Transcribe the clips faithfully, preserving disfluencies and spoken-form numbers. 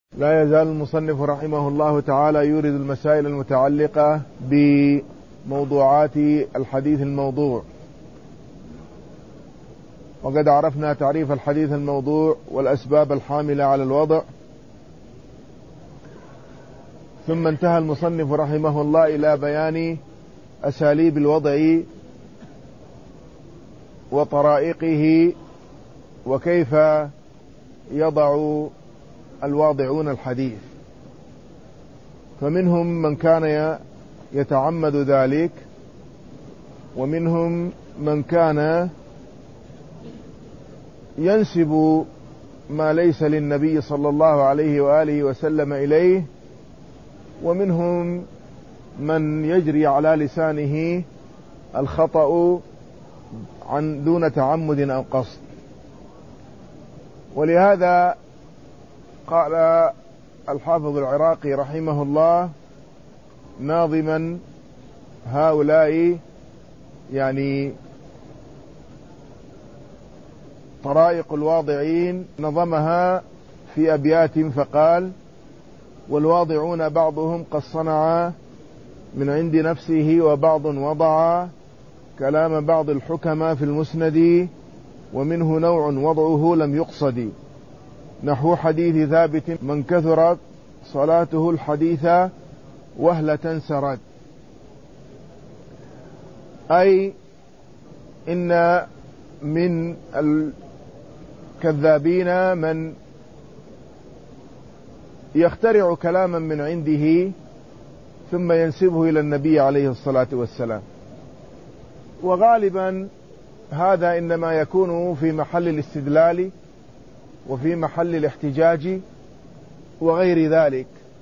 لا يزال المصنف رحمه الله تعالى يورد المسائل المتعلقة بموضوعات الحديث الموضوع، وقد عرفنا تعريف الحديث الموضوع والأسباب الحاملة على الوضع. ثم انتهى المصنف رحمه الله إلى بيان أساليب الوضع وطرائقه وكيف يضع الواضعون الحديث. فمنهم من كان يتعمد ذلك، ومنهم من كان ينسب ما ليس للنبي صلى الله عليه وآله وسلم إليه، ومنهم من يجري على لسانه الخطأ عن دون تعمد أو قصد. ولهذا قال الحافظ العراقي رحمه الله ناظما هؤلاء يعني طرائق الواضعين، نظمها في أبيات فقال: والواضعون بعضهم قد صنع من عند نفسه، وبعض وضع كلام بعض الحكماء في المسند، ومنه نوع وضعه لم يقصد، نحو حديث ثابت من كثرت صلاته الحديث وهلة سرد. أي إن من الكذابين من يخترع كلاما من عنده ثم ينسبه إلى النبي عليه الصلاة والسلام، وغالبا هذا إنما يكون في محل الاستدلال وفي محل الاحتجاج وغير ذلك.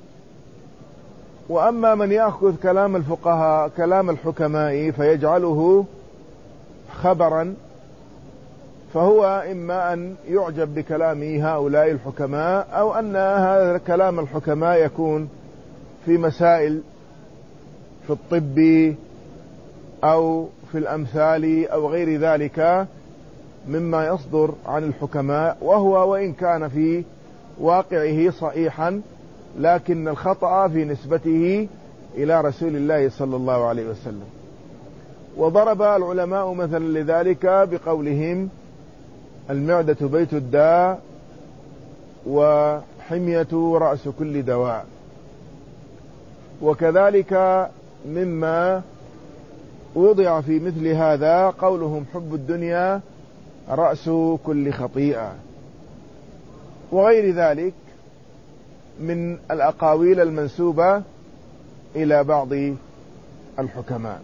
وأما من يأخذ كلام الفقهاء كلام الحكماء فيجعله خبرا، فهو إما أن يعجب بكلام هؤلاء الحكماء، أو أن هذا كلام الحكماء يكون في مسائل في الطب أو في الأمثال أو غير ذلك مما يصدر عن الحكماء، وهو وإن كان في واقعه صحيحا لكن الخطأ في نسبته إلى رسول الله صلى الله عليه وسلم. وضرب العلماء مثلا لذلك بقولهم: المعدة بيت الداء، وحمية رأس كل دواء. وكذلك مما وضع في مثل هذا قولهم: حب الدنيا رأس كل خطيئة، وغير ذلك من الأقاويل المنسوبة إلى بعض الحكماء.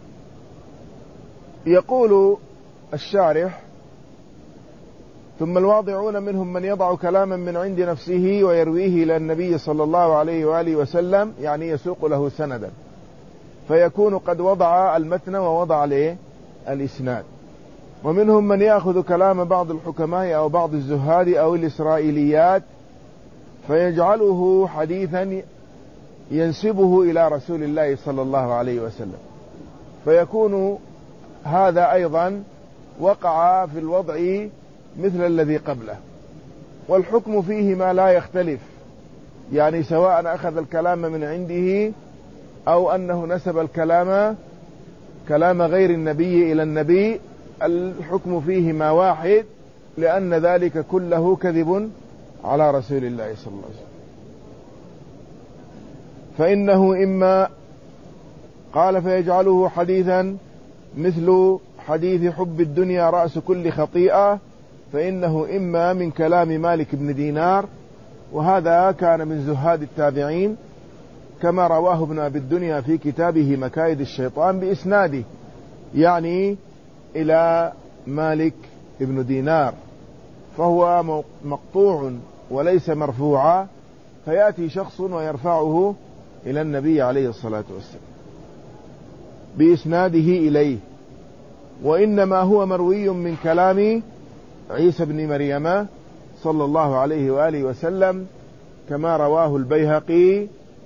يقول الشارح: ثم الواضعون منهم من يضع كلاما من عند نفسه ويرويه إلى النبي صلى الله عليه وآله وسلم، يعني يسوق له سندا، فيكون قد وضع المتن ووضع له الإسناد. ومنهم من يأخذ كلام بعض الحكماء أو بعض الزهاد أو الإسرائيليات فيجعله حديثا ينسبه إلى رسول الله صلى الله عليه وسلم، فيكون هذا أيضا وقع في الوضع مثل الذي قبله. والحكم فيه ما لا يختلف، يعني سواء أخذ الكلام من عنده أو أنه نسب الكلام كلام غير النبي إلى النبي، الحكم فيه ما واحد، لأن ذلك كله كذب على رسول الله صلى الله عليه وسلم. فإنه إما قال فيجعله حديثا مثل حديث حب الدنيا رأس كل خطيئة، فإنه إما من كلام مالك بن دينار، وهذا كان من زهاد التابعين، كما رواه ابن أبي الدنيا في كتابه مكايد الشيطان بإسناده، يعني إلى مالك ابن دينار، فهو مقطوع وليس مرفوعا، فيأتي شخص ويرفعه إلى النبي عليه الصلاة والسلام بإسناده إليه. وإنما هو مروي من كلام عيسى بن مريم صلى الله عليه وآله وسلم، كما رواه البيهقي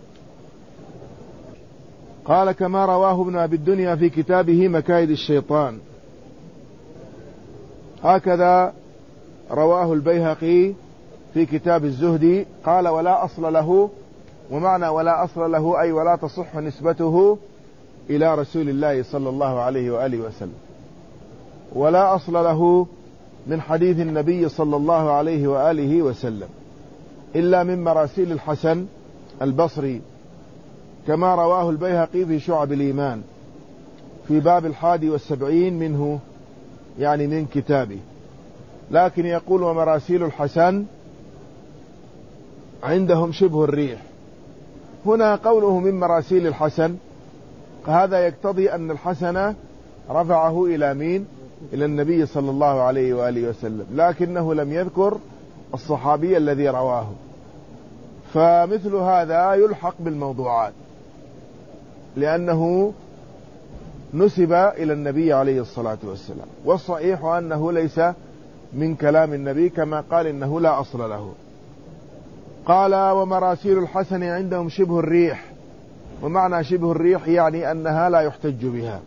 قال: كما رواه ابن أبي الدنيا في كتابه مكايد الشيطان. هكذا رواه البيهقي في كتاب الزهد قال ولا أصل له، ومعنى ولا أصل له أي ولا تصح نسبته إلى رسول الله صلى الله عليه وآله وسلم، ولا أصل له من حديث النبي صلى الله عليه وآله وسلم إلا من مراسيل الحسن البصري، كما رواه البيهقي في شعب الإيمان في باب الحادي والسبعين منه، يعني من كتابه. لكن يقول ومراسيل الحسن عندهم شبه الريح. هنا قوله من مراسيل الحسن، هذا يقتضي أن الحسن رفعه إلى مين؟ إلى النبي صلى الله عليه وآله وسلم، لكنه لم يذكر الصحابي الذي رواه، فمثل هذا يلحق بالموضوعات لأنه نسب إلى النبي عليه الصلاة والسلام، والصحيح أنه ليس من كلام النبي كما قال إنه لا أصل له. قال ومراسيل الحسن عندهم شبه الريح، ومعنى شبه الريح يعني أنها لا يحتج بها،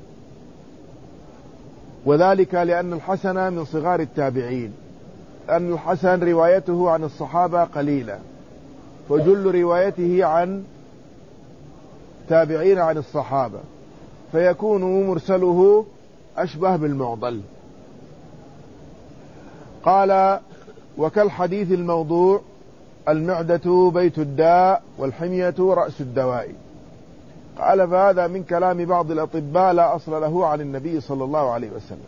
وذلك لأن الحسن من صغار التابعين، أن الحسن روايته عن الصحابة قليلة، وجل روايته عن تابعين عن الصحابة، فيكون مرسله أشبه بالمعضل. قال وكالحديث الموضوع المعدة بيت الداء والحمية رأس الدواء. قال فهذا من كلام بعض الأطباء لا أصل له عن النبي صلى الله عليه وسلم.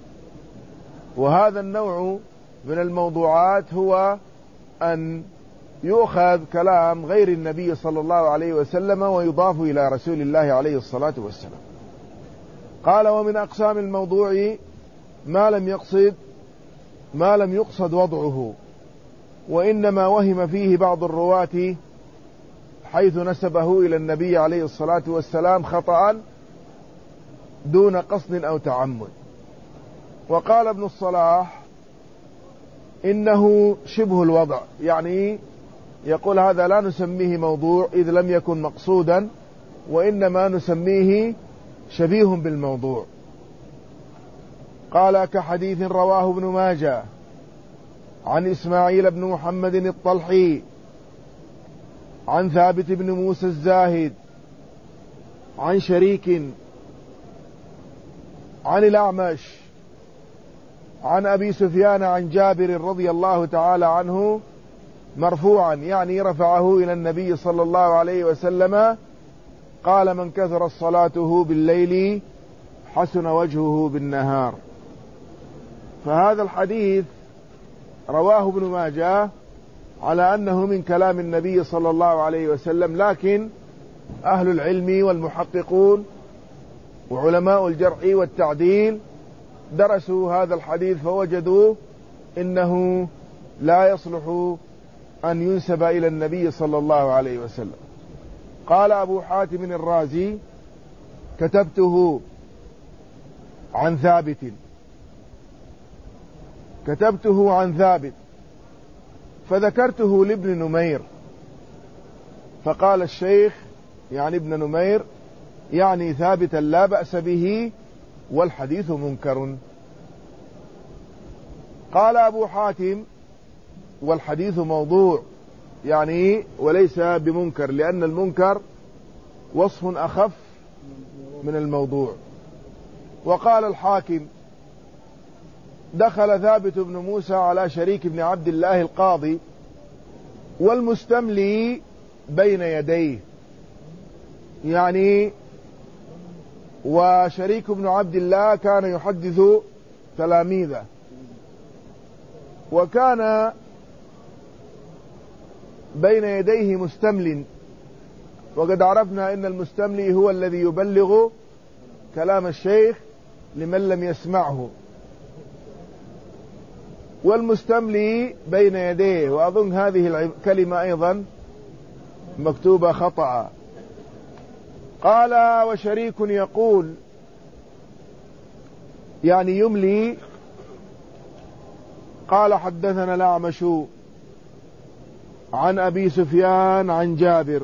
وهذا النوع من الموضوعات هو أن يؤخذ كلام غير النبي صلى الله عليه وسلم ويضاف إلى رسول الله عليه الصلاة والسلام. قال ومن أقسام الموضوع ما لم يقصد ما لم يقصد وضعه، وإنما وهم فيه بعض الرواة حيث نسبه إلى النبي عليه الصلاة والسلام خطأ دون قصد أو تعمد. وقال ابن الصلاح إنه شبه الوضع، يعني يقول هذا لا نسميه موضوع إذ لم يكن مقصودا، وإنما نسميه شبيه بالموضوع. قال كحديث رواه ابن ماجه عن إسماعيل بن محمد الطلحي عن ثابت بن موسى الزاهد عن شريك عن الأعمش عن أبي سفيان عن جابر رضي الله تعالى عنه مرفوعا، يعني رفعه إلى النبي صلى الله عليه وسلم قال من كثر صلاته بالليل حسن وجهه بالنهار. فهذا الحديث رواه ابن ماجه على أنه من كلام النبي صلى الله عليه وسلم، لكن أهل العلم والمحققون وعلماء الجرح والتعديل درسوا هذا الحديث فوجدوا إنه لا يصلح أن ينسب إلى النبي صلى الله عليه وسلم. قال أبو حاتم الرازي كتبته عن ثابت كتبته عن ثابت فذكرته لابن نمير، فقال الشيخ يعني ابن نمير يعني ثابتا لا بأس به والحديث منكر. قال أبو حاتم والحديث موضوع، يعني وليس بمنكر، لأن المنكر وصف أخف من الموضوع. وقال الحاكم دخل ثابت بن موسى على شريك بن عبد الله القاضي والمستملي بين يديه، يعني وشريك بن عبد الله كان يحدث تلاميذه، وكان بين يديه مستمل، وقد عرفنا أن المستملي هو الذي يبلغ كلام الشيخ لمن لم يسمعه، والمستملي بين يديه، وأظن هذه الكلمة أيضا مكتوبة خطأ. قال وشريك يقول يعني يملي. قال حدثنا الأعمش عن أبي سفيان عن جابر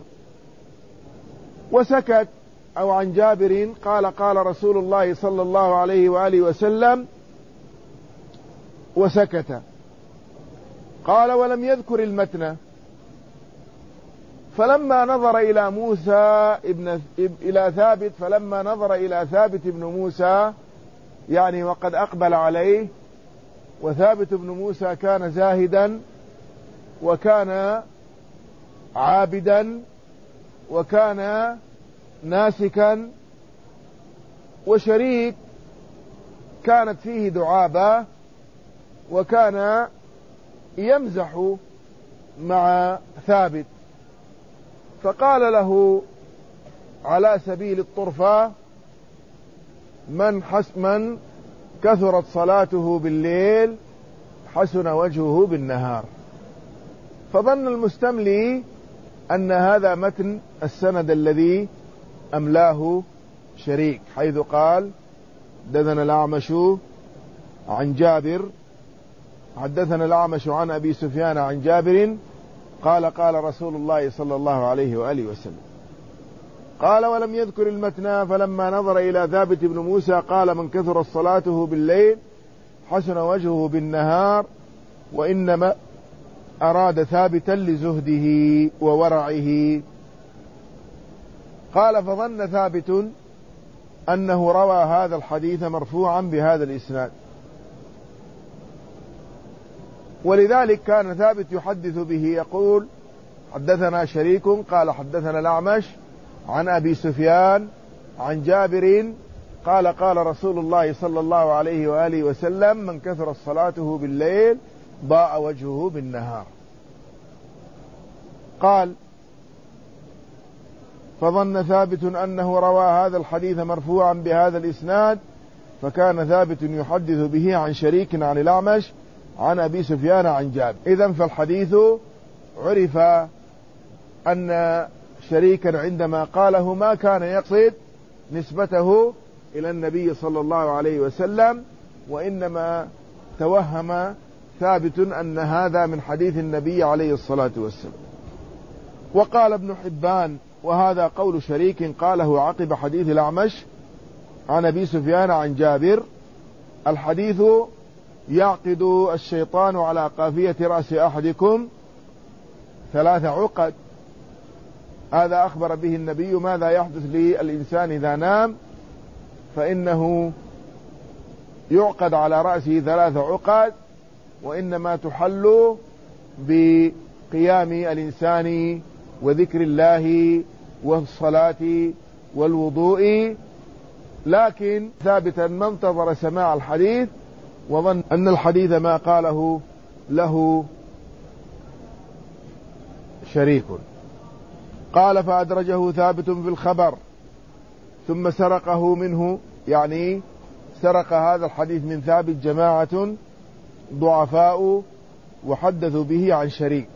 وسكت، أو عن جابر قال قال رسول الله صلى الله عليه وآله وسلم وسكت. قال ولم يذكر المتن. فلما نظر إلى موسى ابن إلى ثابت فلما نظر إلى ثابت بن موسى يعني وقد أقبل عليه، وثابت بن موسى كان زاهدا وكان عابدا وكان ناسكا، وشريك كانت فيه دعابة وكان يمزح مع ثابت، فقال له على سبيل الطرفة: من, حس من كثرت صلاته بالليل حسن وجهه بالنهار. فظن المستملي أن هذا متن السند الذي أملاه شريك، حيث قال: حدثنا الأعمش عن جابر حدثنا الأعمش عن أبي سفيان عن جابر قال قال رسول الله صلى الله عليه وآله وسلم. قال ولم يذكر المتن. فلما نظر إلى ثابت بن موسى قال: من كثرت صلاته بالليل حسن وجهه بالنهار. وإنما أراد ثابتا لزهده وورعه. قال: فظن ثابت أنه روى هذا الحديث مرفوعا بهذا الإسناد، ولذلك كان ثابت يحدث به يقول: حدثنا شريك قال حدثنا الأعمش عن أبي سفيان عن جابر قال قال رسول الله صلى الله عليه وآله وسلم: من كثرت صلاته بالليل ضاء وجهه بالنهار. قال: فظن ثابت أنه روى هذا الحديث مرفوعا بهذا الإسناد، فكان ثابت يحدث به عن شريك عن الأعمش عن أبي سفيان عن جابر. إذن فالحديث عرف أن شريكا عندما قاله ما كان يقصد نسبته إلى النبي صلى الله عليه وسلم، وإنما توهم ثابت أن هذا من حديث النبي عليه الصلاة والسلام. وقال ابن حبان: وهذا قول شريك قاله عقب حديث الأعمش عن أبي سفيان عن جابر: الحديث يعقد الشيطان على قافية رأس أحدكم ثلاث عقد. هذا أخبر به النبي ماذا يحدث للإنسان إذا نام، فإنه يعقد على رأسه ثلاث عقد، وإنما تحل بقيام الإنسان وذكر الله والصلاة والوضوء. لكن ثابتا ما انتظر سماع الحديث وظن أن الحديث ما قاله له شريك. قال: فأدرجه ثابت في الخبر ثم سرقه منه، يعني سرق هذا الحديث من ثابت جماعة ضعفاء وحدثوا به عن شريك،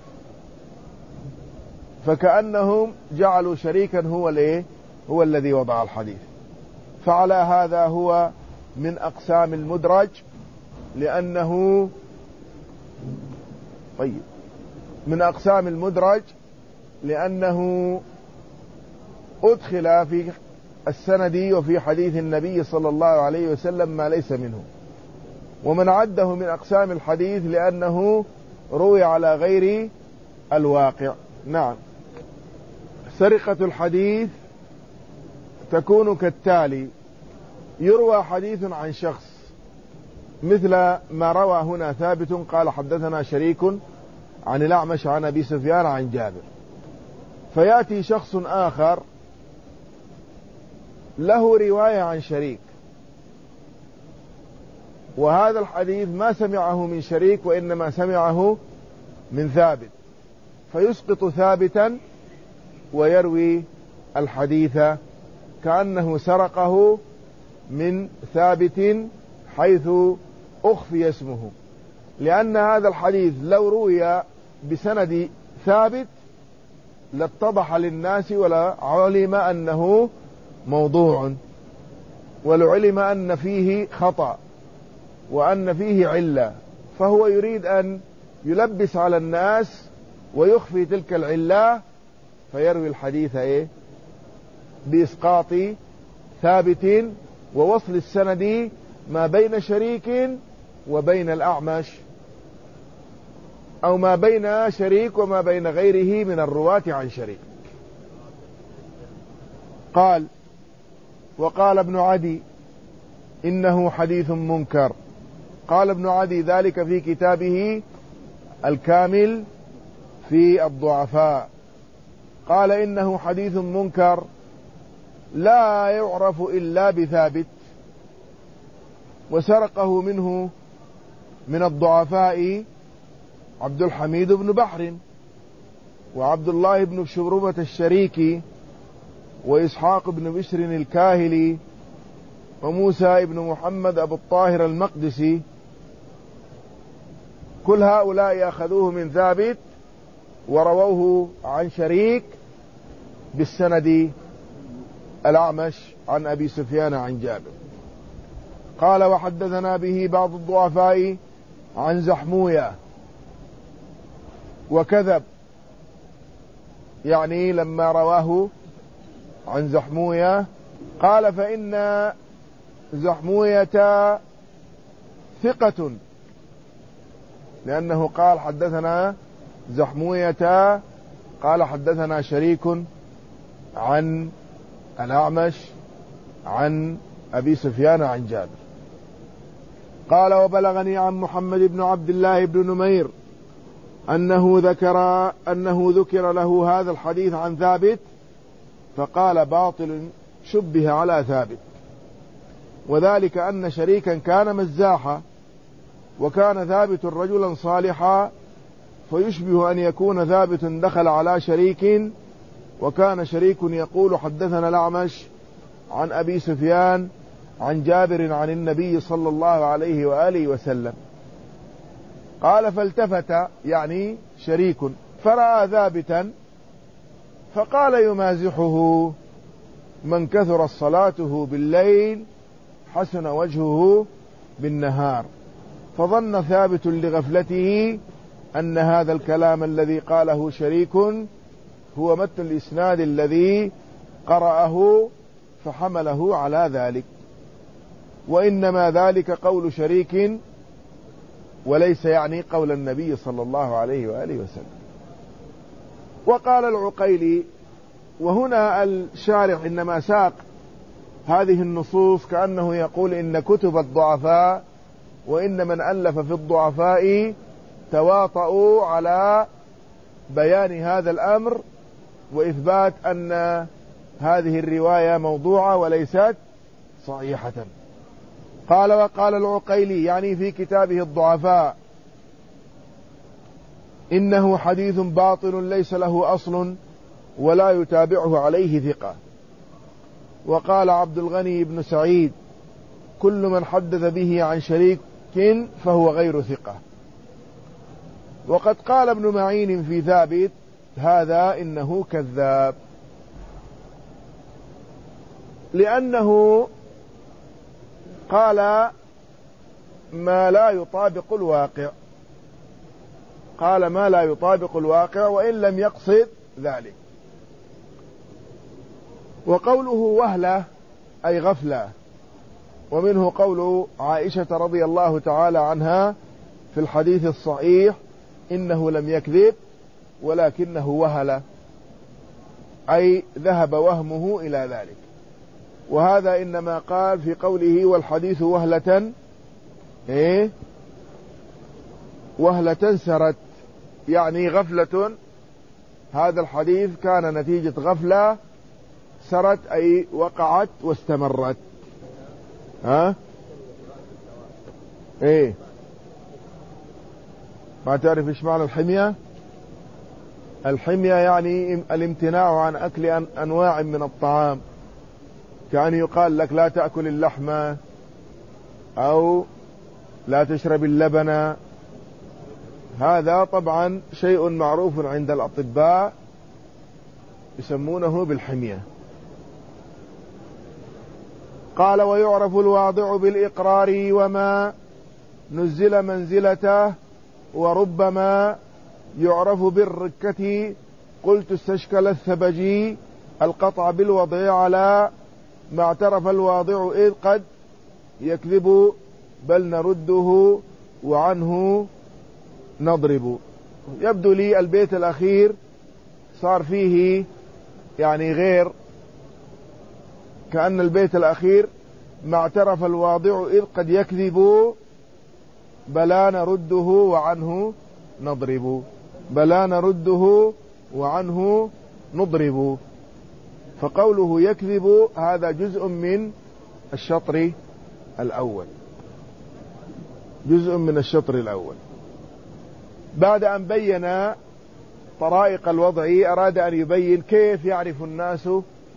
فكأنهم جعلوا شريكا هو الايه هو الذي وضع الحديث. فعلى هذا هو من أقسام المدرج، لأنه طيب من أقسام المدرج لأنه أدخل في السند وفي حديث النبي صلى الله عليه وسلم ما ليس منه. ومن عده من أقسام الحديث لأنه روي على غير الواقع. نعم. سرقة الحديث تكون كالتالي: يروى حديث عن شخص مثل ما روى هنا ثابت قال حدثنا شريك عن الأعمش عن أبي سفيان عن جابر، فيأتي شخص آخر له رواية عن شريك، وهذا الحديث ما سمعه من شريك وإنما سمعه من ثابت، فيسقط ثابتا ويروي الحديث كأنه سرقه من ثابت حيث أخفي اسمه، لأن هذا الحديث لو روي بسند ثابت لاتضح للناس ولا علم أنه موضوع، ولعلم أن فيه خطأ وأن فيه علة، فهو يريد أن يلبس على الناس ويخفي تلك العلة، فيروي الحديث إيه؟ بإسقاط ثابت ووصل السند ما بين شريك وبين الأعمش أو ما بين شريك وما بين غيره من الرواة عن شريك. قال: وقال ابن عدي إنه حديث منكر. قال ابن عدي ذلك في كتابه الكامل في الضعفاء، قال: إنه حديث منكر لا يعرف إلا بثابت، وسرقه منه من الضعفاء عبد الحميد بن بحر، وعبد الله بن شبرمة الشريكي، وإسحاق بن بشر الكاهلي، وموسى بن محمد أبو الطاهر المقدسي. كل هؤلاء أخذوه من ثابت ورووه عن شريك بالسند الأعمش عن أبي سفيان عن جابر. قال: وحدثنا به بعض الضعفاء عن زحموية وكذب، يعني لما رواه عن زحموية قال: فإن زحموية ثقة، لأنه قال حدثنا زحموية، قال حدثنا شريك عن الأعمش عن أبي سفيان عن جابر. قال: وبلغني عن محمد بن عبد الله بن نمير أنه ذكر أنه ذكر له هذا الحديث عن ثابت فقال: باطل شبه على ثابت، وذلك أن شريكا كان مزاحا، وكان ثابت رجلا صالحا، فيشبه أن يكون ثابت دخل على شريك، وكان شريك يقول حدثنا الأعمش عن أبي سفيان عن جابر عن النبي صلى الله عليه وآله وسلم. قال: فالتفت، يعني شريك، فرأى ثابتا فقال يمازحه: من كثر صلاته بالليل حسن وجهه بالنهار. فظن ثابت لغفلته أن هذا الكلام الذي قاله شريك هو متن الإسناد الذي قرأه، فحمله على ذلك، وإنما ذلك قول شريك وليس يعني قول النبي صلى الله عليه وآله وسلم. وقال العقيلي، وهنا الشارح إنما ساق هذه النصوص كأنه يقول إن كتب الضعفاء وإن من ألف في الضعفاء تواطؤوا على بيان هذا الأمر وإثبات أن هذه الرواية موضوعة وليست صحيحة. قال: وقال العقيلي، يعني في كتابه الضعفاء: إنه حديث باطل ليس له أصل ولا يتابعه عليه ثقة. وقال عبد الغني بن سعيد: كل من حدث به عن شريك فهو غير ثقة. وقد قال ابن معين في ثابت: هذا إنه كذاب، لأنه قال ما لا يطابق الواقع، قال ما لا يطابق الواقع وإن لم يقصد ذلك. وقوله وهلة أي غفلة، ومنه قول عائشة رضي الله تعالى عنها في الحديث الصحيح: إنه لم يكذب ولكنه وهل، أي ذهب وهمه إلى ذلك. وهذا إنما قال في قوله والحديث وهلة إيه وهلة سرت، يعني غفلة، هذا الحديث كان نتيجة غفلة سرت أي وقعت واستمرت. ها ايه ما تعرف ايش معنى الحمية؟ الحمية يعني الامتناع عن أكل أنواع من الطعام، كان يقال لك لا تأكل اللحمة أو لا تشرب اللبن. هذا طبعا شيء معروف عند الأطباء يسمونه بالحمية. قال: ويعرف الواضع بالإقرار وما نزل منزلته، وربما يعرف بالركة. قلت استشكل الثبجي القطع بالوضع على ما اعترف الواضع إذ قد يكذب، بل نرده وعنه نضرب. يبدو لي البيت الأخير صار فيه يعني غير، كأن البيت الأخير ما اعترف الواضع إذ قد يكذب بلا نرده وعنه نضرب، بلا نرده وعنه نضرب. فقوله يكذب هذا جزء من الشطر الأول، جزء من الشطر الأول. بعد أن بين طرائق الوضع أراد أن يبين كيف يعرف الناس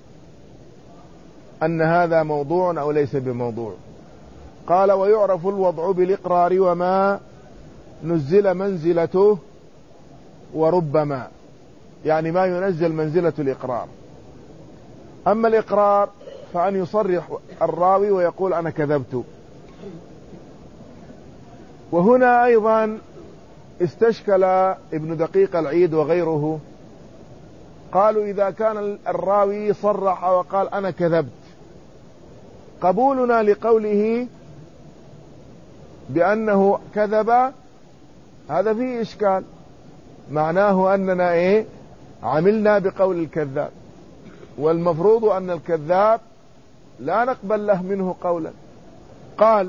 أن هذا موضوع أو ليس بموضوع. قال ويعرف الوضع بالإقرار وما نزل منزلته وربما، يعني ما ينزل منزلة الإقرار. أما الإقرار فأن يصرح الراوي ويقول أنا كذبت. وهنا أيضا استشكل ابن دقيق العيد وغيره، قالوا إذا كان الراوي صرح وقال أنا كذبت، قبولنا لقوله بأنه كذب هذا فيه إشكال، معناه أننا إيه عملنا بقول الكذاب، والمفروض أن الكذاب لا نقبل له منه قولا. قال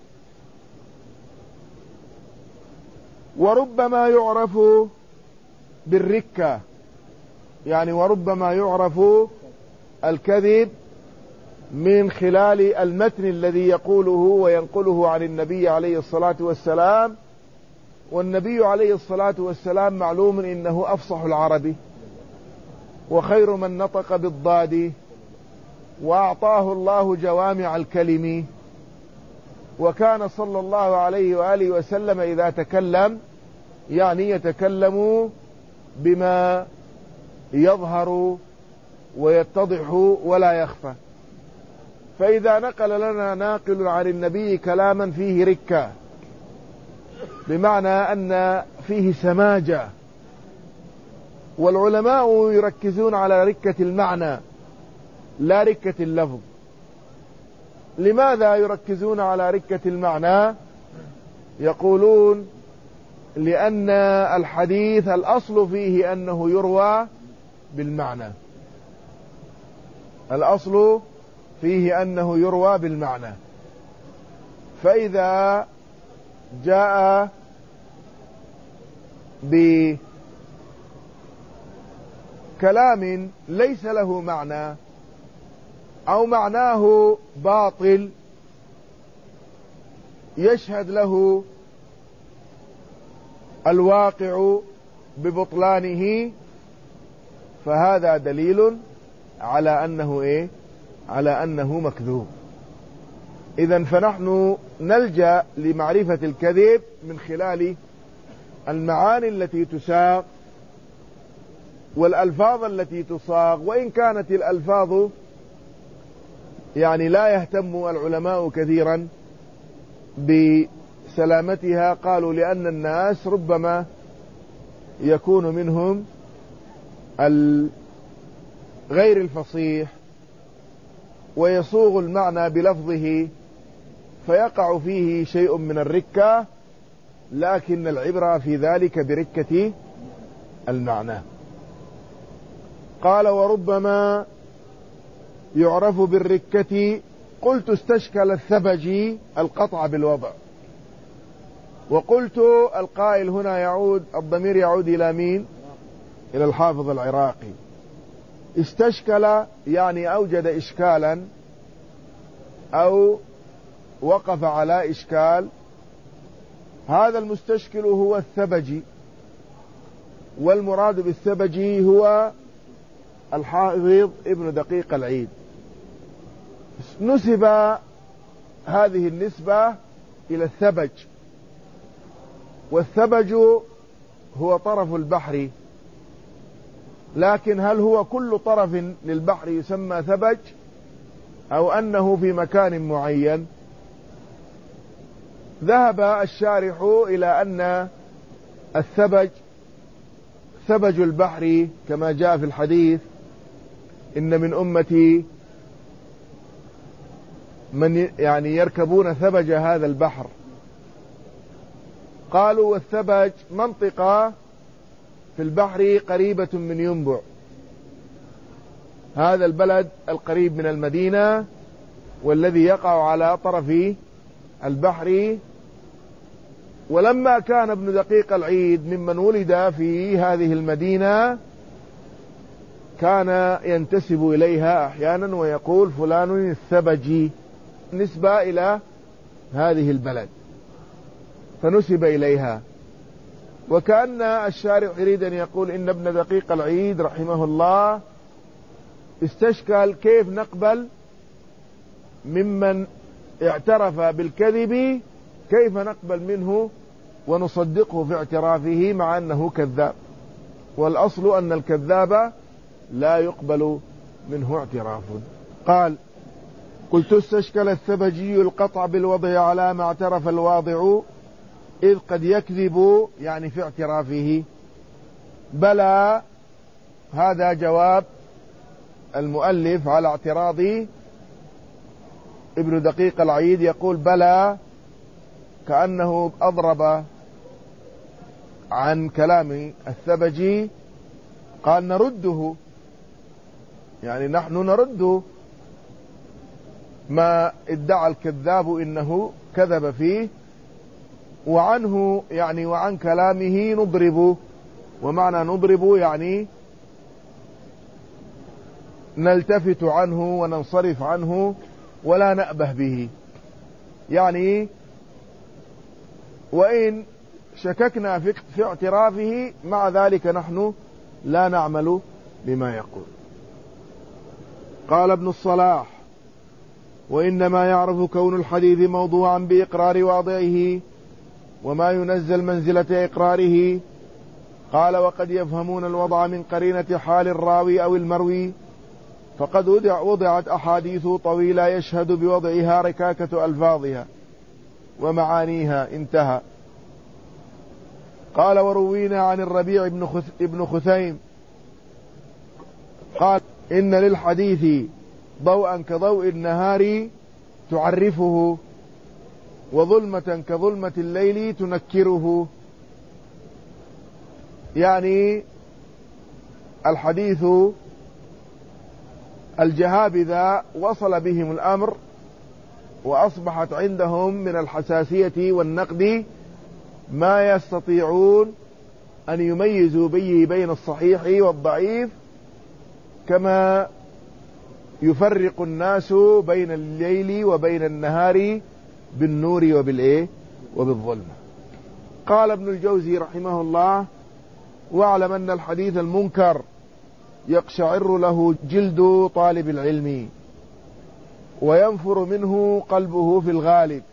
وربما يعرف بالركة، يعني وربما يعرف الكذب من خلال المتن الذي يقوله وينقله عن النبي عليه الصلاة والسلام. والنبي عليه الصلاة والسلام معلوم إنه أفصح العرب وخير من نطق بالضاد، وأعطاه الله جوامع الكلم، وكان صلى الله عليه وآله وسلم إذا تكلم يعني يتكلم بما يظهر ويتضح ولا يخفى. فإذا نقل لنا ناقل عن النبي كلاما فيه ركة، بمعنى أن فيه سماجة، والعلماء يركزون على ركة المعنى لا ركة اللفظ. لماذا يركزون على ركة المعنى؟ يقولون لأن الحديث الأصل فيه أنه يروى بالمعنى، الأصل فيه أنه يروى بالمعنى. فإذا جاء بكلام ليس له معنى أو معناه باطل يشهد له الواقع ببطلانه، فهذا دليل على أنه إيه؟ على أنه مكذوب. إذن فنحن نلجأ لمعرفة الكذب من خلال المعاني التي تساق والألفاظ التي تصاغ، وإن كانت الألفاظ يعني لا يهتم العلماء كثيرا بسلامتها. قالوا لأن الناس ربما يكون منهم غير الفصيح ويصوغ المعنى بلفظه فيقع فيه شيء من الركة، لكن العبرة في ذلك بركة المعنى. قال وربما يعرف بالركة. قلت استشكل الثبجي القطع بالوضع، وقلت القائل هنا يعود الضمير يعود إلى مين؟ إلى الحافظ العراقي. استشكل يعني أوجد إشكالا أو وقف على إشكال. هذا المستشكل هو الثبجي، والمراد بالثبجي هو الحافظ ابن دقيق العيد. نسب هذه النسبة إلى الثبج، والثبج هو طرف البحر، لكن هل هو كل طرف للبحر يسمى ثبج أو أنه في مكان معين؟ ذهب الشارح إلى أن الثبج ثبج البحر كما جاء في الحديث إن من أمتي من يعني يركبون ثبج هذا البحر. قالوا والثبج منطقة في البحر قريبة من ينبع، هذا البلد القريب من المدينة والذي يقع على طرف البحر. ولما كان ابن دقيق العيد ممن ولد في هذه المدينة كان ينتسب إليها أحيانا ويقول فلان الثبجي، نسبة إلى هذه البلد فنسب إليها. وكأن الشارع يريد أن يقول إن ابن دقيق العيد رحمه الله استشكل كيف نقبل ممن اعترف بالكذب، كيف نقبل منه ونصدقه في اعترافه مع أنه كذاب، والأصل أن الكذاب لا يقبل منه اعتراف. قال: قلت: استشكل الثبجي القطع بالوضع على ما اعترف الواضع، إذ قد يكذب يعني في اعترافه. بلى، هذا جواب المؤلف على اعتراض ابن دقيق العيد، يقول بلى كأنه أضرب عن كلام الثبجي. قال: نرده، يعني نحن نرد ما ادعى الكذاب إنه كذب فيه، وعنه يعني وعن كلامه نضرب. ومعنى نضرب يعني نلتفت عنه وننصرف عنه ولا نأبه به، يعني وإن شككنا في اعترافه مع ذلك نحن لا نعمل بما يقول. قال ابن الصلاح: وإنما يعرف كون الحديث موضوعا بإقرار واضعه وما ينزل منزلة إقراره. قال: وقد يفهمون الوضع من قرينة حال الراوي أو المروي، فقد وضعت أحاديث طويلة يشهد بوضعها ركاكة ألفاظها ومعانيها. انتهى. قال: وروينا عن الربيع بن خثيم قال: إن للحديث ضوءا كضوء النهار تعرفه، وظلمة كظلمة الليل تنكره. يعني الحديث الجهابذة وصل بهم الأمر وأصبحت عندهم من الحساسية والنقد ما يستطيعون أن يميزوا به بين الصحيح والضعيف، كما يفرق الناس بين الليل وبين النهار بالنور وبالإيه وبالظلمة. قال ابن الجوزي رحمه الله: واعلم أن الحديث المنكر يقشعر له جلد طالب العلم وينفر منه قلبه في الغالب.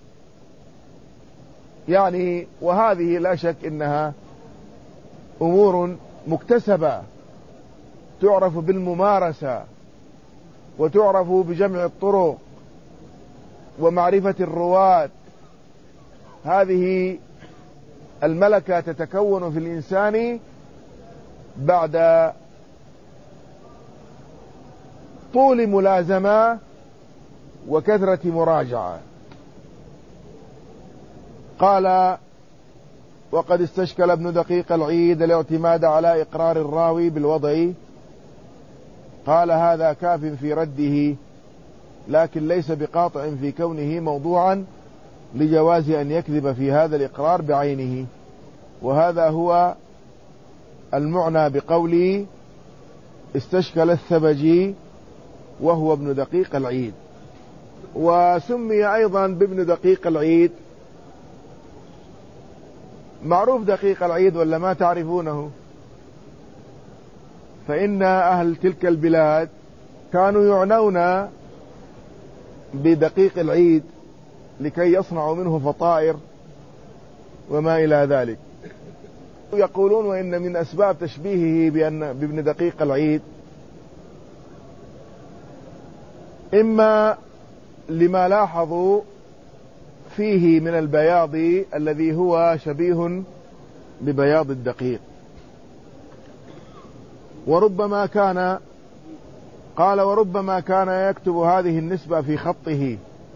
يعني وهذه لا شك إنها أمور مكتسبة تعرف بالممارسة وتعرف بجمع الطرق ومعرفة الرواة. هذه الملكة تتكون في الإنسان بعد طول ملازمة وكثرة مراجعة. قال: وقد استشكل ابن دقيق العيد الاعتماد على إقرار الراوي بالوضع. قال: هذا كاف في رده، لكن ليس بقاطع في كونه موضوعا لجواز أن يكذب في هذا الإقرار بعينه. وهذا هو المعنى بقولي استشكل الثبجي وهو ابن دقيق العيد. وسمي أيضا بابن دقيق العيد. معروف دقيق العيد ولا ما تعرفونه؟ فإن أهل تلك البلاد كانوا يعنون بدقيق العيد لكي يصنعوا منه فطائر وما إلى ذلك. يقولون وإن من أسباب تشبيهه بأن بابن دقيق العيد إما لما لاحظوا فيه من البياض الذي هو شبيه ببياض الدقيق، وربما كان قال وربما كان يكتب هذه النسبة في خطه،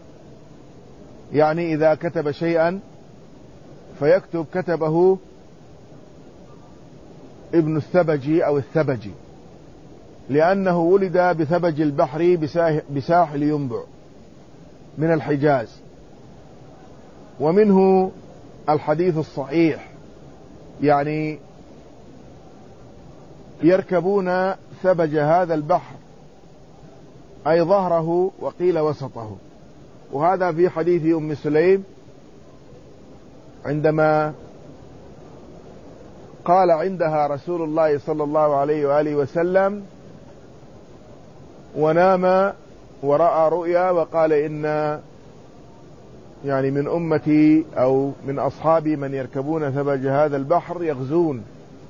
يعني إذا كتب شيئا فيكتب كتبه ابن الثبجي أو الثبجي، لأنه ولد بثبج البحر بساحل ينبع من الحجاز. ومنه الحديث الصحيح، يعني يركبون ثبج هذا البحر أي ظهره وقيل وسطه. وهذا في حديث أم سليم عندما قال عندها رسول الله صلى الله عليه وآله وسلم ونام ورأى رؤيا وقال إن يعني من أمتي أو من أصحابي من يركبون ثبج هذا البحر يغزون،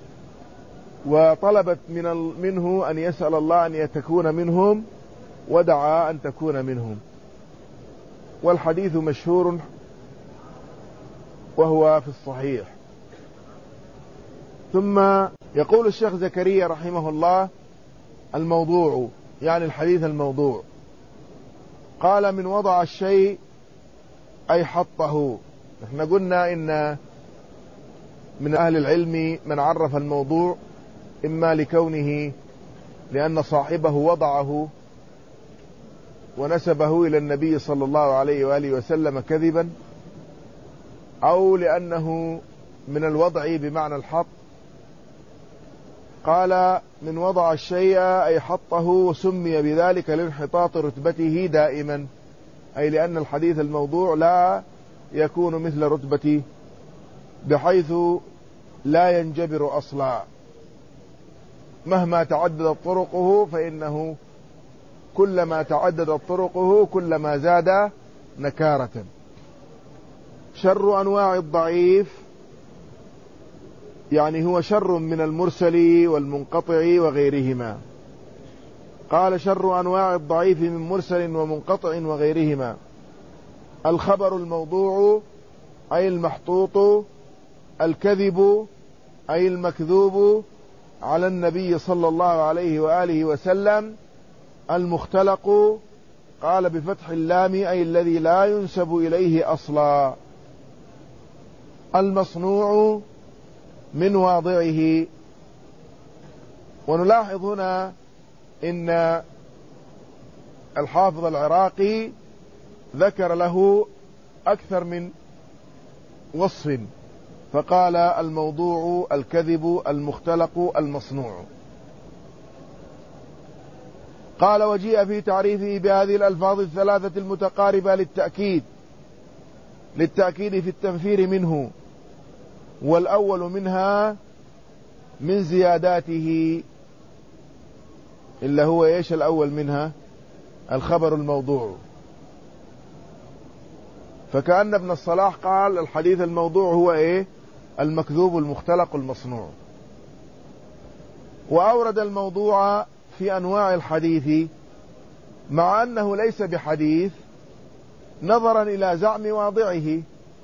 وطلبت من منه أن يسأل الله أن يتكون منهم، ودعا أن تكون منهم. والحديث مشهور وهو في الصحيح. ثم يقول الشيخ زكريا رحمه الله الموضوع، يعني الحديث الموضوع، قال من وضع الشيء أي حطه. احنا قلنا إن من أهل العلم من عرف الموضوع إما لكونه لأن صاحبه وضعه ونسبه إلى النبي صلى الله عليه وآله وسلم كذبا، أو لأنه من الوضع بمعنى الحط. قال من وضع الشيء أي حطه، وسمي بذلك لانحطاط رتبته دائما، أي لأن الحديث الموضوع لا يكون مثل رتبته بحيث لا ينجبر أصلا، مهما تعددت طرقه فإنه كلما تعددت طرقه كلما زاد نكارة. شر أنواع الضعيف يعني هو شر من المرسل والمنقطع وغيرهما. قال شر أنواع الضعيف من مرسل ومنقطع وغيرهما الخبر الموضوع أي المحطوط، الكذب أي المكذوب على النبي صلى الله عليه وآله وسلم، المختلق قال بفتح اللام أي الذي لا ينسب إليه أصلا، المصنوع من واضعه. ونلاحظ هنا إن الحافظ العراقي ذكر له أكثر من وصف، فقال الموضوع، الكذب، المختلق، المصنوع. قال وجيء في تعريفه بهذه الألفاظ الثلاثة المتقاربة للتأكيد للتأكيد في التنفير منه، والأول منها من زياداته إلا هو إيش الأول منها؟ الخبر الموضوع. فكأن ابن الصلاح قال الحديث الموضوع هو إيه؟ المكذوب المختلق المصنوع. وأورد الموضوع في أنواع الحديث مع أنه ليس بحديث نظرا إلى زعم واضعه،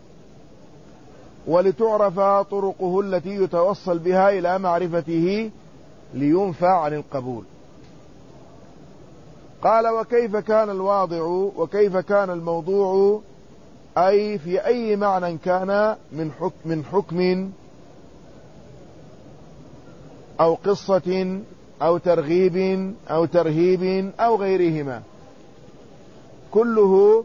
ولتعرف طرقه التي يتوصل بها إلى معرفته لينفى عن القبول. قال وكيف كان الواضع وكيف كان الموضوع، أي في أي معنى كان من حكم, من حكم أو قصة أو ترغيب أو ترهيب أو غيرهما، كله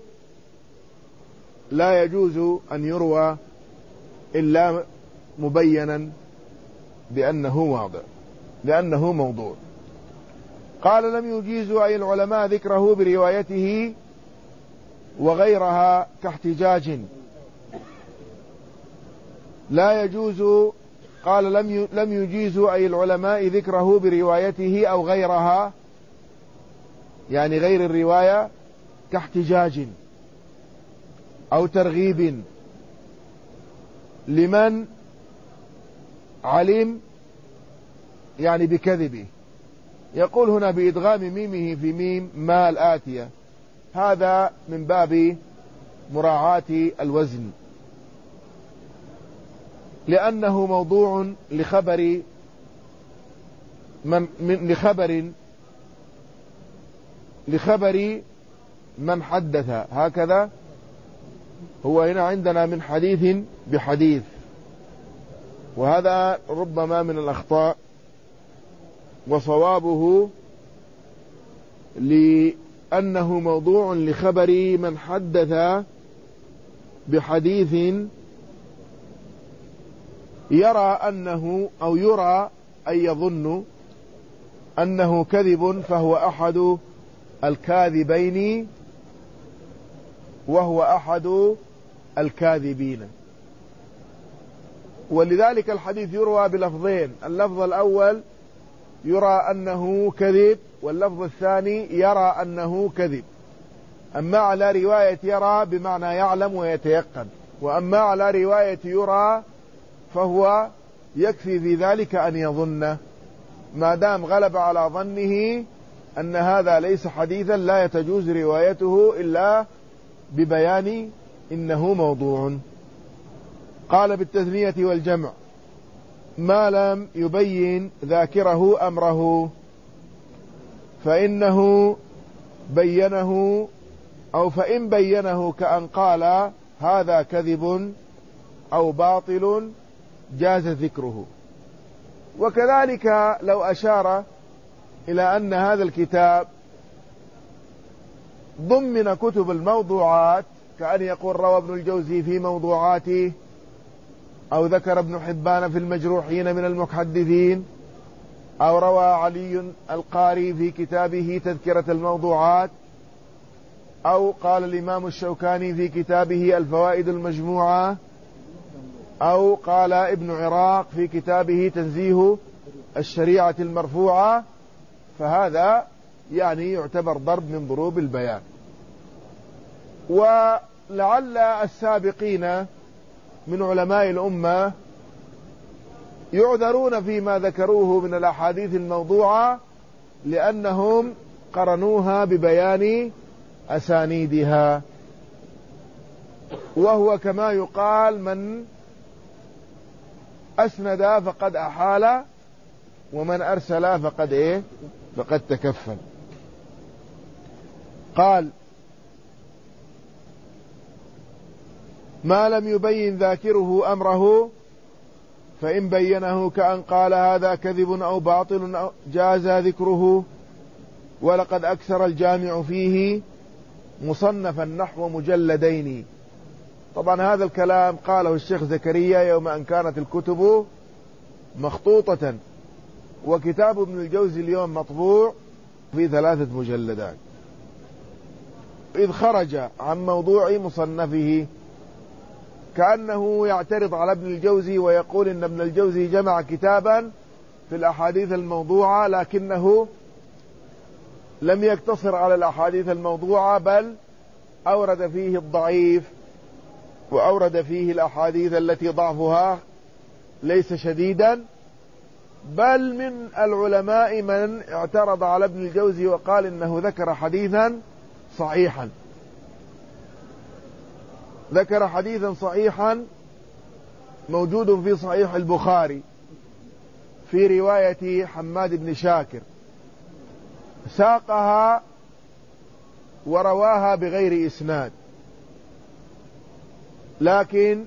لا يجوز أن يروى إلا مبينا بأنه واضع، لأنه موضوع. قال لم يجيزوا أي العلماء ذكره بروايته وغيرها كاحتجاج، لا يجوز. قال لم لم يجيزوا أي العلماء ذكره بروايته أو غيرها، يعني غير الرواية، كاحتجاج أو ترغيب لمن علم يعني بكذبه. يقول هنا بإدغام ميمه في ميم ما الآتية، هذا من باب مراعاة الوزن، لأنه موضوع لخبر من, من لخبر لخبر من حدث، هكذا هو هنا عندنا من حديث بحديث، وهذا ربما من الأخطاء وصوابه لأنه موضوع لخبر من حدث بحديث يرى أنه أو يرى أي يظن أنه كذب، فهو أحد الكاذبين وهو أحد الكاذبين. ولذلك الحديث يروى بلفظين، اللفظ الأول يرى أنه كذب، واللفظ الثاني يرى أنه كذب. أما على رواية يرى بمعنى يعلم ويتيقن، وأما على رواية يرى فهو يكفي في ذلك أن يظن، ما دام غلب على ظنه أن هذا ليس حديثا لا يتجوز روايته إلا ببيان إنه موضوع. قال بالتثنية والجمع ما لم يبين ذاكره أمره، فإنه بينه أو فإن بينه كأن قال هذا كذب أو باطل جاز ذكره. وكذلك لو أشار إلى أن هذا الكتاب ضمن كتب الموضوعات، كأن يقول روى ابن الجوزي في موضوعاته، أو ذكر ابن حبان في المجروحين من المحدثين، أو روى علي القاري في كتابه تذكرة الموضوعات، أو قال الإمام الشوكاني في كتابه الفوائد المجموعة، أو قال ابن عراق في كتابه تنزيه الشريعة المرفوعة، فهذا يعني يعتبر ضرب من ضروب البيان. ولعل السابقين من علماء الأمة يعذرون فيما ذكروه من الأحاديث الموضوعة، لأنهم قرنوها ببيان أسانيدها، وهو كما يقال من أسند فقد أحال، ومن أرسل فقد إيه فقد تكفل. قال ما لم يبين ذاكره أمره، فإن بينه كأن قال هذا كذب أو باطل أو جاز ذكره. ولقد أكثر الجامع فيه مصنفا نحو مجلدين. طبعا هذا الكلام قاله الشيخ زكريا يوم أن كانت الكتب مخطوطة، وكتاب ابن الجوزي اليوم مطبوع في ثلاثة مجلدات، إذ خرج عن موضوع مصنفه، كأنه يعترض على ابن الجوزي ويقول إن ابن الجوزي جمع كتابا في الأحاديث الموضوعة، لكنه لم يقتصر على الأحاديث الموضوعة، بل أورد فيه الضعيف، وأورد فيه الأحاديث التي ضعفها ليس شديدا. بل من العلماء من اعترض على ابن الجوزي وقال إنه ذكر حديثا صحيحا ذكر حديثا صحيحا موجود في صحيح البخاري في رواية حماد بن شاكر، ساقها ورواها بغير إسناد، لكن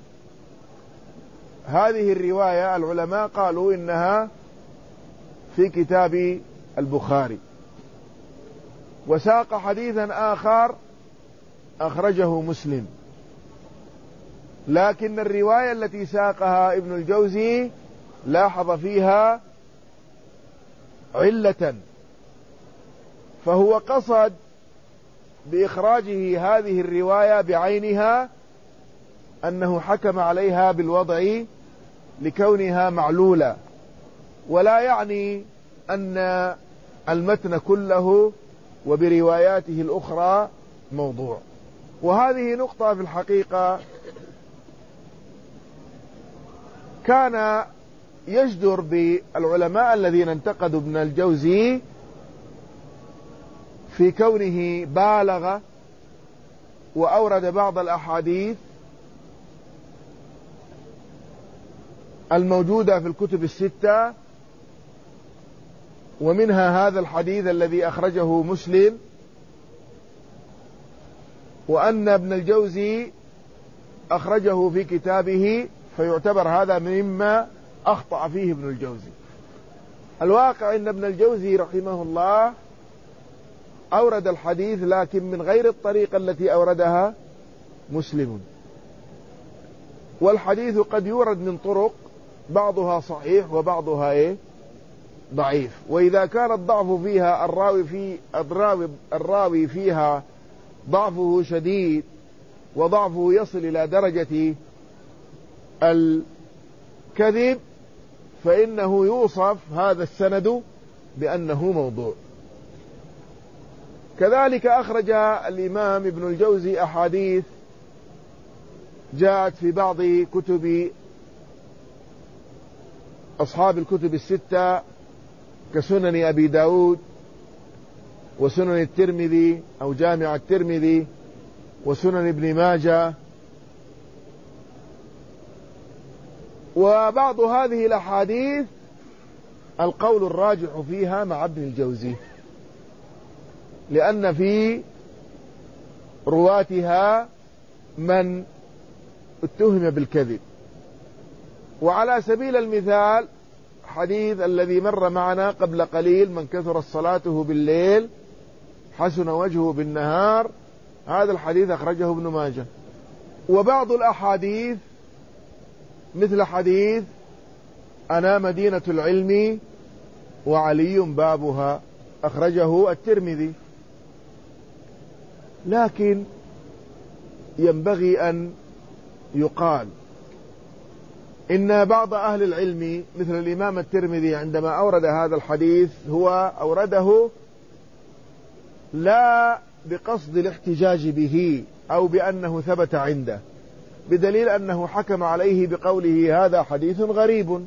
هذه الرواية العلماء قالوا إنها في كتاب البخاري. وساق حديثا آخر أخرجه مسلم، لكن الرواية التي ساقها ابن الجوزي لاحظ فيها علة، فهو قصد بإخراجه هذه الرواية بعينها أنه حكم عليها بالوضع لكونها معلولة، ولا يعني أن المتن كله وبرواياته الأخرى موضوع. وهذه نقطة في الحقيقة كان يجدر بالعلماء الذين انتقدوا ابن الجوزي في كونه بالغ وأورد بعض الأحاديث الموجودة في الكتب الستة، ومنها هذا الحديث الذي أخرجه مسلم، وأن ابن الجوزي أخرجه في كتابه، فيعتبر هذا مما أخطأ فيه ابن الجوزي. الواقع أن ابن الجوزي رحمه الله أورد الحديث لكن من غير الطريقة التي أوردها مسلم، والحديث قد يورد من طرق بعضها صحيح وبعضها إيه ضعيف، وإذا كان الضعف فيها الراوي في الراوي, الراوي فيها ضعفه شديد وضعفه يصل إلى درجة الكذب فإنه يوصف هذا السند بأنه موضوع. كذلك أخرج الإمام ابن الجوزي أحاديث جاءت في بعض كتب أصحاب الكتب الستة كسنن أبي داود وسنن الترمذي أو جامع الترمذي وسنن ابن ماجه، وبعض هذه الأحاديث القول الراجح فيها مع ابن الجوزي، لأن في رواتها من اتهم بالكذب. وعلى سبيل المثال حديث الذي مر معنا قبل قليل: من كثرت صلاته بالليل حسن وجهه بالنهار، هذا الحديث أخرجه ابن ماجه. وبعض الأحاديث مثل حديث أنا مدينة العلم وعلي بابها، أخرجه الترمذي. لكن ينبغي أن يقال إن بعض أهل العلم مثل الإمام الترمذي عندما أورد هذا الحديث هو أورده لا بقصد الاحتجاج به أو بأنه ثبت عنده، بدليل أنه حكم عليه بقوله هذا حديث غريب.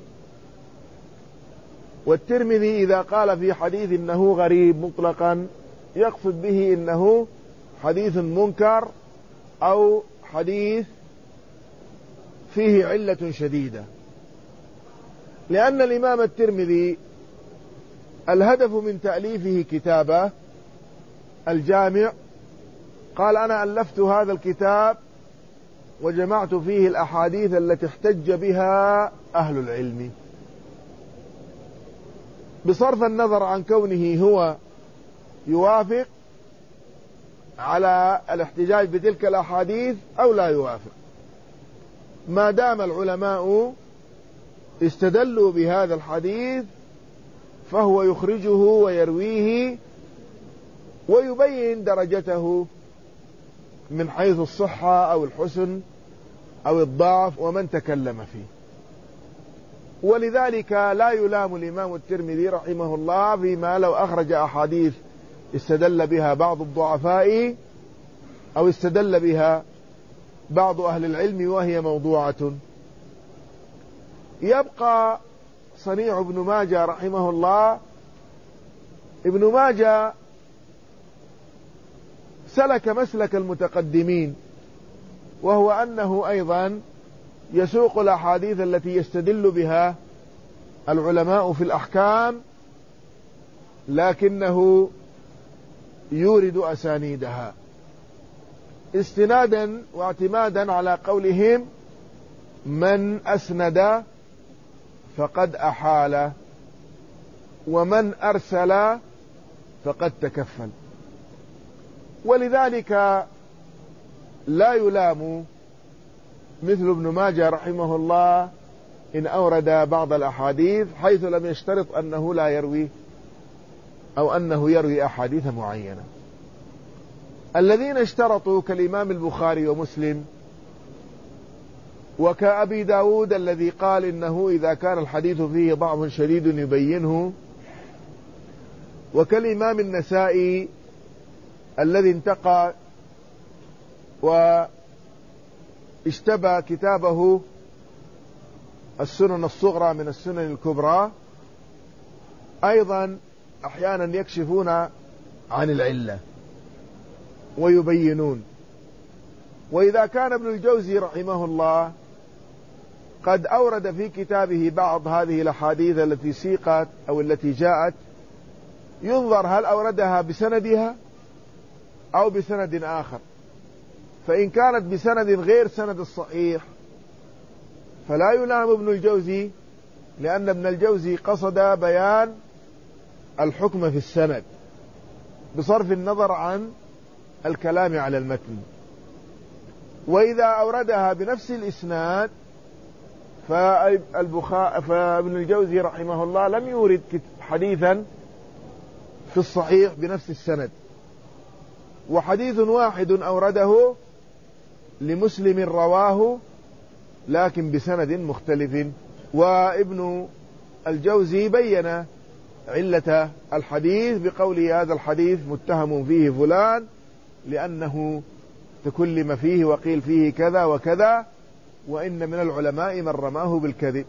والترمذي إذا قال في حديث إنه غريب مطلقا يقصد به إنه حديث منكر أو حديث فيه علة شديدة، لأن الإمام الترمذي الهدف من تأليفه كتابه الجامع، قال أنا ألفت هذا الكتاب وجمعت فيه الأحاديث التي احتج بها أهل العلم، بصرف النظر عن كونه هو يوافق على الاحتجاج بتلك الأحاديث أو لا يوافق، ما دام العلماء استدلوا بهذا الحديث فهو يخرجه ويرويه ويبين درجته من حيث الصحة أو الحسن أو الضعف ومن تكلم فيه. ولذلك لا يلام الإمام الترمذي رحمه الله فيما لو أخرج أحاديث استدل بها بعض الضعفاء أو استدل بها بعض أهل العلم وهي موضوعة. يبقى صنيع ابن ماجه رحمه الله. ابن ماجه سلك مسلك المتقدمين، وهو أنه أيضا يسوق الأحاديث التي يستدل بها العلماء في الأحكام، لكنه يورد أسانيدها استنادا واعتمادا على قولهم من أسند فقد أحال ومن أرسل فقد تكفل. ولذلك لا يلام مثل ابن ماجه رحمه الله إن أورد بعض الأحاديث حيث لم يشترط أنه لا يروي أو أنه يروي أحاديث معينة. الذين اشترطوا كالإمام البخاري ومسلم وكأبي داود الذي قال إنه إذا كان الحديث فيه ضعف شديد يبينه، وكالإمام النسائي الذي انتقى واشتبى كتابه السنن الصغرى من السنن الكبرى، أيضا أحيانا يكشفون عن العلة ويبينون. وإذا كان ابن الجوزي رحمه الله قد أورد في كتابه بعض هذه الأحاديث التي سيقت أو التي جاءت، ينظر هل أوردها بسندها أو بسند آخر، فإن كانت بسند غير سند الصحيح فلا يلام ابن الجوزي لأن ابن الجوزي قصد بيان الحكم في السند بصرف النظر عن الكلام على المتن. وإذا أوردها بنفس الإسناد فابن الجوزي رحمه الله لم يورد حديثا في الصحيح بنفس السند، وحديث واحد أورده لمسلم رواه لكن بسند مختلف. وابن الجوزي بين علة الحديث بقوله هذا الحديث متهم فيه فلان لأنه تكلم فيه وقيل فيه كذا وكذا، وإن من العلماء من رماه بالكذب.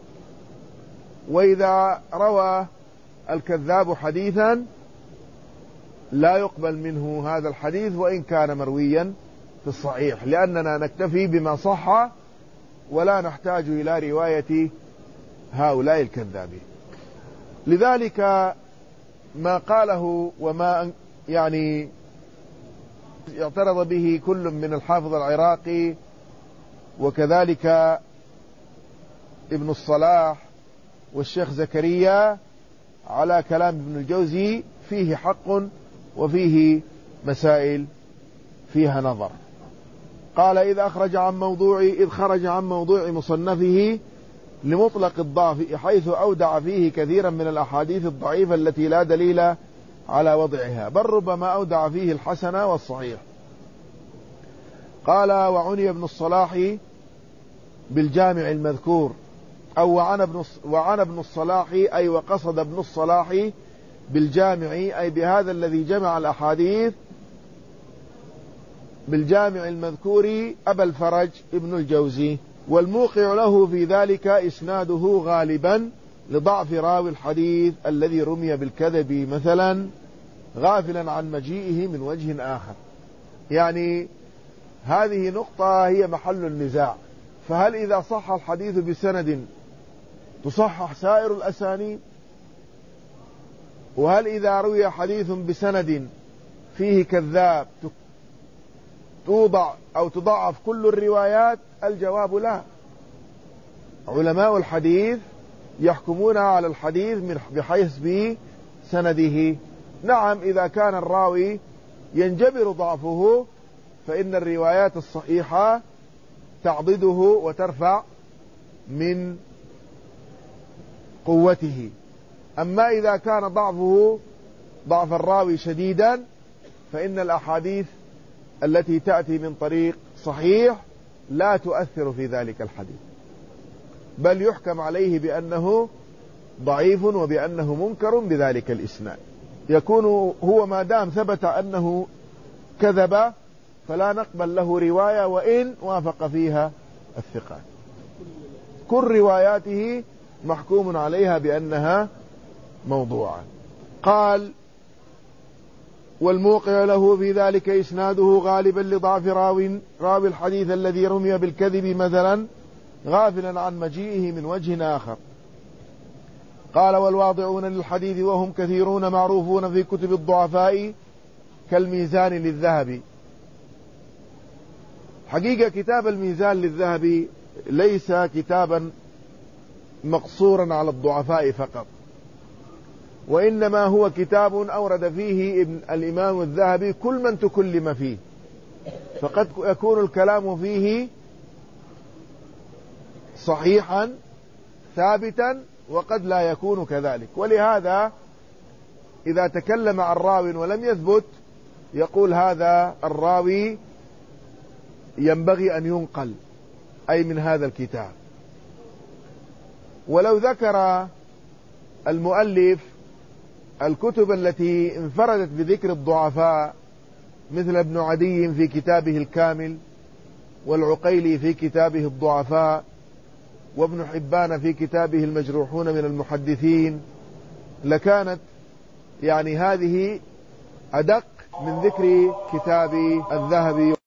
وإذا روى الكذاب حديثا لا يقبل منه هذا الحديث وإن كان مرويا في الصحيح، لأننا نكتفي بما صح ولا نحتاج إلى رواية هؤلاء الكذابين. لذلك ما قاله وما يعني اعترض به كل من الحافظ العراقي وكذلك ابن الصلاح والشيخ زكريا على كلام ابن الجوزي فيه حق وفيه مسائل فيها نظر. قال إذ أخرج عن موضوع إذ خرج عن موضوع مصنفه لمطلق الضعف حيث أودع فيه كثيرا من الأحاديث الضعيفة التي لا دليل على وضعها، بل ربما أودع فيه الحسن والصحيح. قال وعني ابن الصلاح بالجامع المذكور، أو وعن ابن وعن ابن الصلاح أي وقصد ابن الصلاح بالجامع أي بهذا الذي جمع الأحاديث بالجامع المذكور أبا الفرج ابن الجوزي. والموقع له في ذلك إسناده غالبا لضعف راوي الحديث الذي رمي بالكذب مثلا غافلا عن مجيئه من وجه آخر. يعني هذه نقطة هي محل النزاع، فهل إذا صح الحديث بسند تصحح سائر الأسانيد؟ وهل إذا روي حديث بسند فيه كذاب توضع أو تضعف كل الروايات؟ الجواب لا. علماء الحديث يحكمون على الحديث بحيث بسنده. نعم إذا كان الراوي ينجبر ضعفه فإن الروايات الصحيحة تعضده وترفع من قوته. أما إذا كان ضعفه ضعف الراوي شديدا فإن الأحاديث التي تأتي من طريق صحيح لا تؤثر في ذلك الحديث، بل يحكم عليه بأنه ضعيف وبأنه منكر بذلك الإسناد. يكون هو ما دام ثبت أنه كذب فلا نقبل له رواية وإن وافق فيها الثقات. كل رواياته محكوم عليها بأنها موضوعة. قال والموقع له في ذلك إسناده غالبا لضعف راوي راوي الحديث الذي رمي بالكذب مثلا غافلا عن مجيئه من وجه آخر. قال والواضعون للحديث وهم كثيرون معروفون في كتب الضعفاء كالميزان للذهبي. حقيقة كتاب الميزان للذهبي ليس كتابا مقصورا على الضعفاء فقط، وإنما هو كتاب أورد فيه ابن الإمام الذهبي كل من تكلم فيه، فقد يكون الكلام فيه صحيحا ثابتا وقد لا يكون كذلك. ولهذا إذا تكلم عن راو ولم يثبت يقول هذا الراوي ينبغي أن ينقل أي من هذا الكتاب. ولو ذكر المؤلف الكتب التي انفردت بذكر الضعفاء مثل ابن عدي في كتابه الكامل، والعقيلي في كتابه الضعفاء، وابن حبان في كتابه المجروحون من المحدثين، لكانت يعني هذه أدق من ذكر كتاب الذهبي.